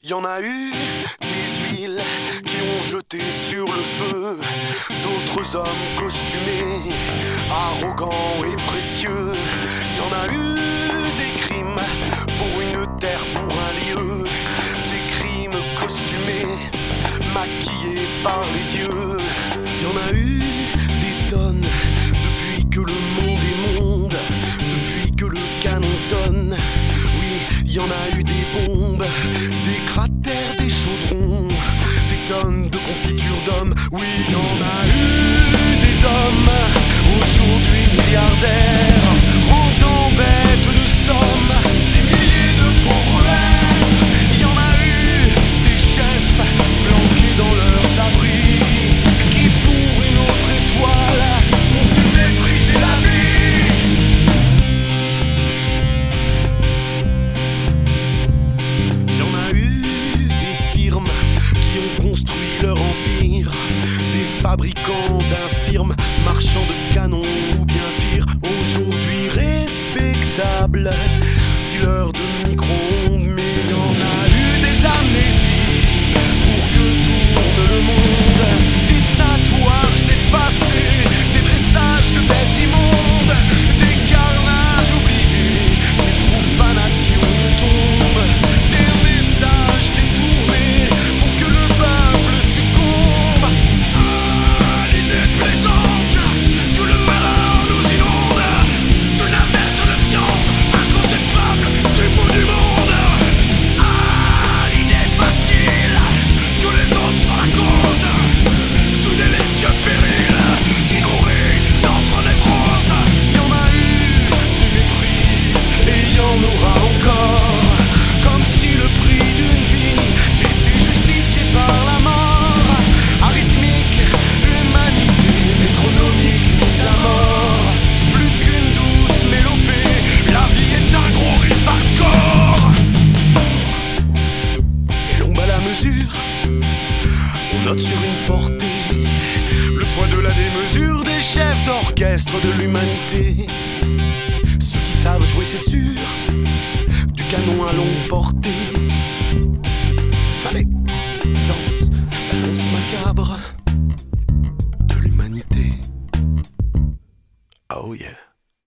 Y en a eu des huiles qui ont jeté sur le feu d'autres hommes costumés, arrogants et précieux. Y en a eu des crimes pour une terre, pour un lieu, des crimes costumés, maquillés par les dieux. Y en a eu des tonnes depuis que le monde est monde, depuis que le canon tonne. Oui, y en a eu des bombes, des cratères, des chaudrons, des tonnes de confitures d'hommes. Oui, y en a eu des hommes, aujourd'hui milliardaires, rendant bêtes de somme des milliers de pauvres vers. Y en a eu des chefs planqués dans leurs abris, qui pour une autre étoile ont su mépriser la vie. Y en a eu des firmes qui ont construit leur empire, des fabricants d'infirmes, marchands de canons ou bien pire, aujourd'hui respectables, dealers de micro-ondes. Mais y en a eu des amnésies pour que tourne le monde, des tatouages effacés, des dressages de bêtes immondes, des carnages oubliés, des profanations de tombes, des messages détournés pour que le peuple succombe à l'idée plaisante que le malheur nous inonde, de l'inverse de fiente à cause des peuples du bout du monde, à l'idée facile que les autres sont la cause tout délicieux péril qui nourrit notre névrose. Y en a eu des méprises et y en aura encore, comme si le prix d'une vie était justifié par la mort. Arithmique, humanité, métronomique, mise à mort. Plus qu'une douce mélopée, la vie est un gros riff hardcore. Et l'on bat la mesure, on note sur une portée le poids de la démesure des chefs d'orchestre de l'humanité. Ceux qui savent jouer, c'est sûr, du canon à longue portée.